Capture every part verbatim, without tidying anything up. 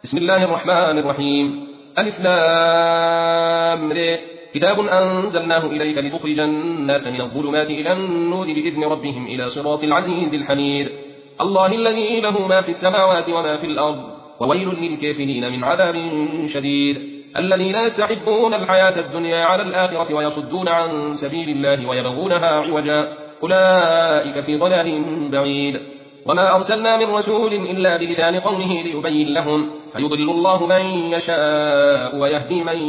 بسم الله الرحمن الرحيم. ألف لام ر. كتاب أنزلناه إليك لتخرج الناس من الظلمات إلى النور بإذن ربهم إلى صراط العزيز الحميد. الله الذي له ما في السماوات وما في الأرض، وويل للكافرين من عذاب شديد. الذين يستحبون الحياة الدنيا على الآخرة ويصدون عن سبيل الله ويبغونها عوجا، أولئك في ضلال بعيد. وما أرسلنا من رسول إلا بلسان قومه ليبين لهم، فيضل الله من يشاء ويهدي من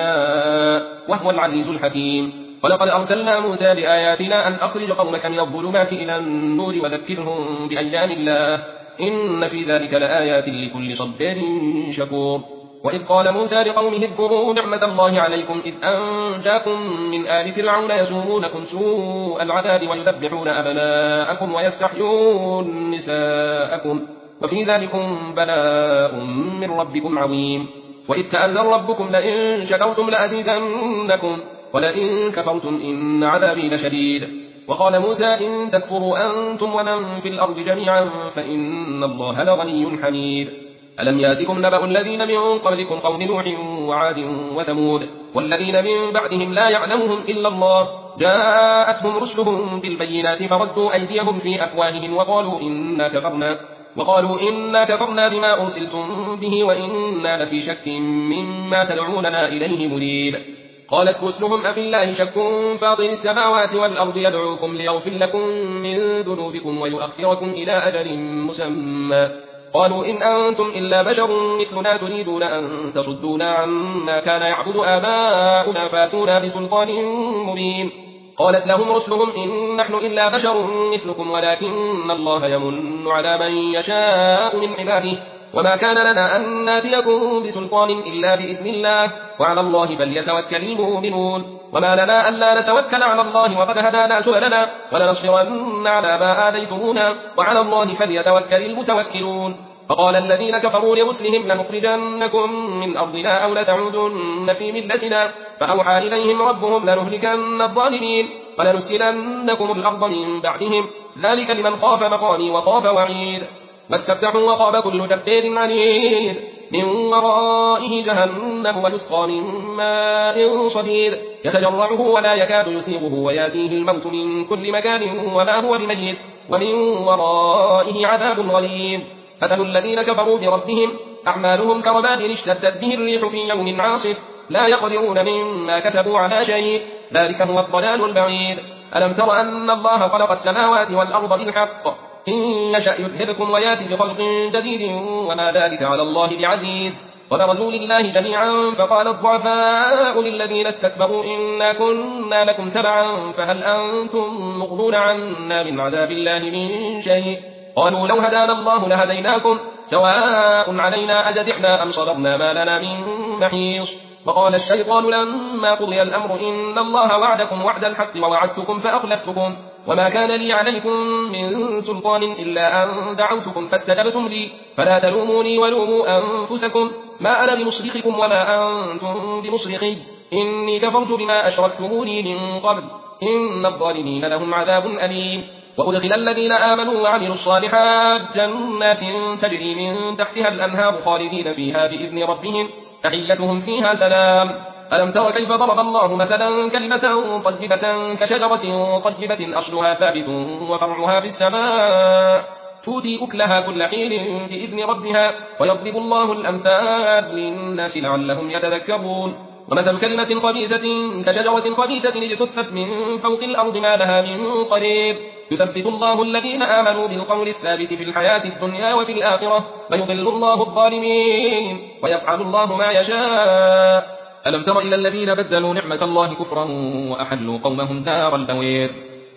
يشاء، وهو العزيز الحكيم. ولقد أرسلنا موسى بآياتنا أن أخرج قومك من الظلمات إلى النور وذكرهم بأيام الله، إن في ذلك لآيات لكل صبار شكور. وإذ قال موسى لقومه اذكروا نعمة الله عليكم إذ أنجاكم من آل فرعون يسومونكم سوء العذاب ويذبحون أبناءكم ويستحيون نساءكم، وفي ذلكم بلاء من ربكم عظيم. وإذ تأذن ربكم لئن شكرتم لأزيدنكم ولئن كفرتم إن عذابي لشديد. وقال موسى إن تكفروا أنتم ومن في الأرض جميعا فإن الله لغني حميد. ألم ياتكم نبأ الذين من قبلكم قوم نوح وعاد وثمود والذين من بعدهم لا يعلمهم إلا الله، جاءتهم رسلهم بالبينات فردوا أيديهم في أفواههم وقالوا إنا كفرنا وقالوا إنا كفرنا بما أرسلتم به وإنا لفي شك مما تدعوننا إليه مريب. قالت رسلهم أفي الله شك فاطر السماوات والأرض يدعوكم ليغفر لكم من ذنوبكم ويؤخركم إلى أجل مسمى، قالوا إن أنتم إلا بشر مثلنا تريدون أن تصدونا عما كان يعبد آباؤنا فاتونا بسلطان مبين. قالت لهم رسلهم إن نحن إلا بشر مثلكم ولكن الله يمن على من يشاء من عباده، وما كان لنا أن ناتيكم بسلطان إلا بإذن الله، وعلى الله فليتوكل المؤمنون. وما لنا ألا نتوكل على الله وقد هدانا سبلنا ولنصبرن على ما آذيتمونا، وعلى الله فليتوكل المتوكلون. فقال الذين كفروا لرسلهم لنخرجنكم من أرضنا أو لتعودن في ملتنا، فأوحى إليهم ربهم لنهلكن الظالمين ولنسكننكم الأرض من بعدهم، ذلك لمن خاف مقامي وخاف وعيد. واستفتحوا وخاب كل جبار عنيد، من ورائه جهنم ويسقى من ماء صديد يتجرعه ولا يكاد يسيغه وياتيه الموت من كل مكان وما هو بميت، ومن ورائه عذاب غليظ. مثل الذين كفروا بربهم أعمالهم كرماد اشتدت به الريح في يوم عاصف لا يقدرون مما كسبوا على شيء، ذلك هو الضلال البعيد. ألم تر أن الله خلق السماوات والأرض بالحق إن يشأ يذهبكم وياتي بخلق جديد وما ذلك على الله بعزيز. وبرزوا لله جميعا فقال الضعفاء للذين استكبروا إنا كنا لكم تبعا فهل أنتم مغنون عنا من عذاب الله من شيء، قالوا لو هدانا الله لهديناكم سواء علينا أجزعنا أم صبرنا ما لنا من محيص. وقال الشيطان لما قضي الأمر إن الله وعدكم وعد الحق ووعدتكم فأخلفتكم وما كان لي عليكم من سلطان إلا أن دعوتكم فاستجبتم لي فلا تلوموني ولوموا أنفسكم ما أنا بمصرخكم وما أنتم بمصرخي إني كفرت بما أشركتموني من قبل إن الظالمين لهم عذاب أليم. وأدخل الذين آمنوا وعملوا الصالحات جنات تجري من تحتها الأنهار خالدين فيها بإذن ربهم تحيتهم فيها سلام. ألم تر كيف ضرب الله مثلا كلمة طيبة كشجرة طيبة أصلها ثابت وفرعها في السماء تؤتي أكلها كل حين بإذن ربها ويضرب الله الأمثال للناس لعلهم يتذكرون. ومثل كلمة خبيثة كشجرة خبيثة اجتثت من فوق الأرض ما لها من قرير، يثبت الله الذين آمنوا بالقول الثابت في الحياة الدنيا وفي الآخرة ويضل الله الظالمين ويفعل الله ما يشاء. ألم تر إلى الذين بدلوا نعمة الله كفرا وأحلوا قومهم دار البوير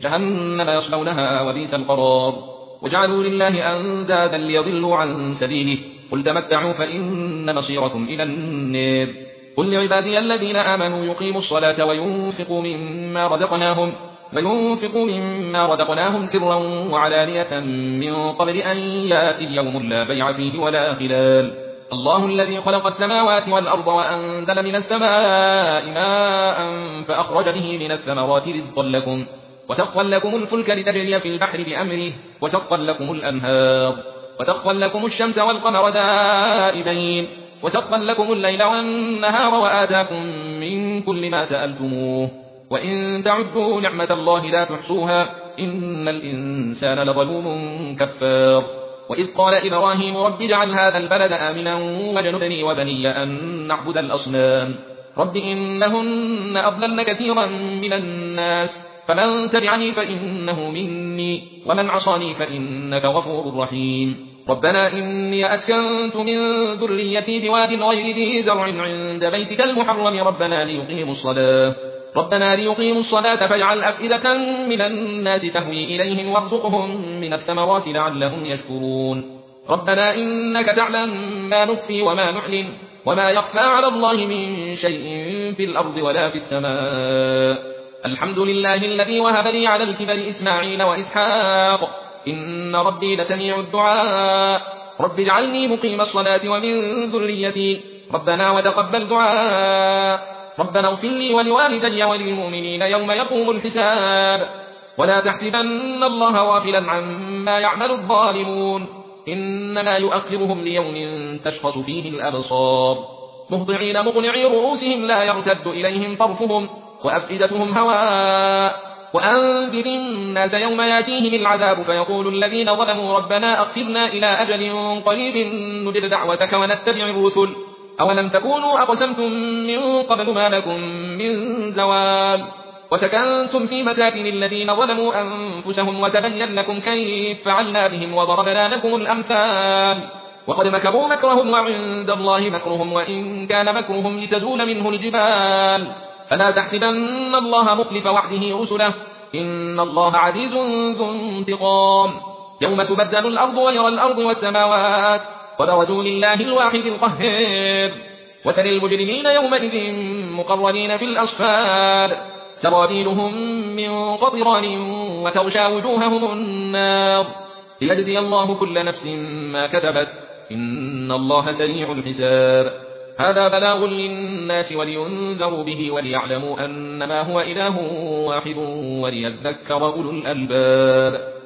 جهنم يصلونها وبئس القرار، وجعلوا لله أندادا ليضلوا عن سبيله قل تمتعوا فإن مصيركم إلى النار. قل لعبادي الذين آمنوا يقيموا الصلاة وينفقوا مما رزقناهم وينفقوا مما رزقناهم سرا وعلانية من قبل أن يأتي اليوم لا بيع فيه ولا خلال. الله الذي خلق السماوات والأرض وأنزل من السماء ماء فأخرج به من الثمرات رزقا لكم وسخر لكم الفلك لتجري في البحر بأمره وسخر لكم الأنهار وسخر لكم الشمس والقمر دائبين وسخر لكم الليل والنهار وآتاكم من كل ما سألتموه وإن تعدوا نعمة الله لا تحصوها إن الإنسان لظلوم كفار وإذ قال إبراهيم رب اجعل هذا البلد آمنا واجنبني وبني أن نعبد الأصنام رب إنهن أضللن كثيرا من الناس فمن تبعني فإنه مني ومن عصاني فإنك غفور رحيم ربنا إني أسكنت من ذريتي بواد غير ذي زرع عند بيتك المحرم ربنا ليقيموا الصلاة ربنا ليقيموا الصلاة فاجعل أفئدة من الناس تهوي إليهم وارزقهم من الثمرات لعلهم يشكرون ربنا إنك تعلم ما نخفي وما نعلن وما يخفى على الله من شيء في الأرض ولا في السماء الحمد لله الذي وهب لي على الكبر إسماعيل وإسحاق إن ربي لسميع الدعاء رب اجعلني مقيم الصلاة ومن ذريتي ربنا وتقبل دعاء ربنا اغفر لي ولوالدي وللمؤمنين يوم يقوم الحساب ولا تحسبن الله غافلا عما يعمل الظالمون إنما يؤخرهم ليوم تشخص فيه الأبصار مهطعين مقنعي رؤوسهم لا يرتد إليهم طرفهم وأفئدتهم هواء وأنذر الناس يوم ياتيهم العذاب فيقول الذين ظلموا ربنا أخرنا إلى أجل قريب نجب دعوتك ونتبع الرسل أولم تكونوا أقسمتم من قبل ما لكم من زوال وسكنتم في مساكن الذين ظلموا أنفسهم وتبين لكم كيف فعلنا بهم وضربنا لكم الأمثال وقد مكروا مكرهم وعند الله مكرهم وإن كان مكرهم لتزول منه الجبال فلا تحسبن الله مخلف وعده رسله إن الله عزيز ذو انتقام يوم تبدل الأرض غير الأرض والسماوات وبرزوا لله الواحد القهار وترى المجرمين يومئذ مقرنين في الأصفاد سرابيلهم من قطران وتغشى وجوههم النار ليجزي الله كل نفس ما كسبت إن الله سريع الحساب هذا بلاغ للناس ولينذروا به وليعلموا أنما هو إله واحد وليذكر أولو الألباب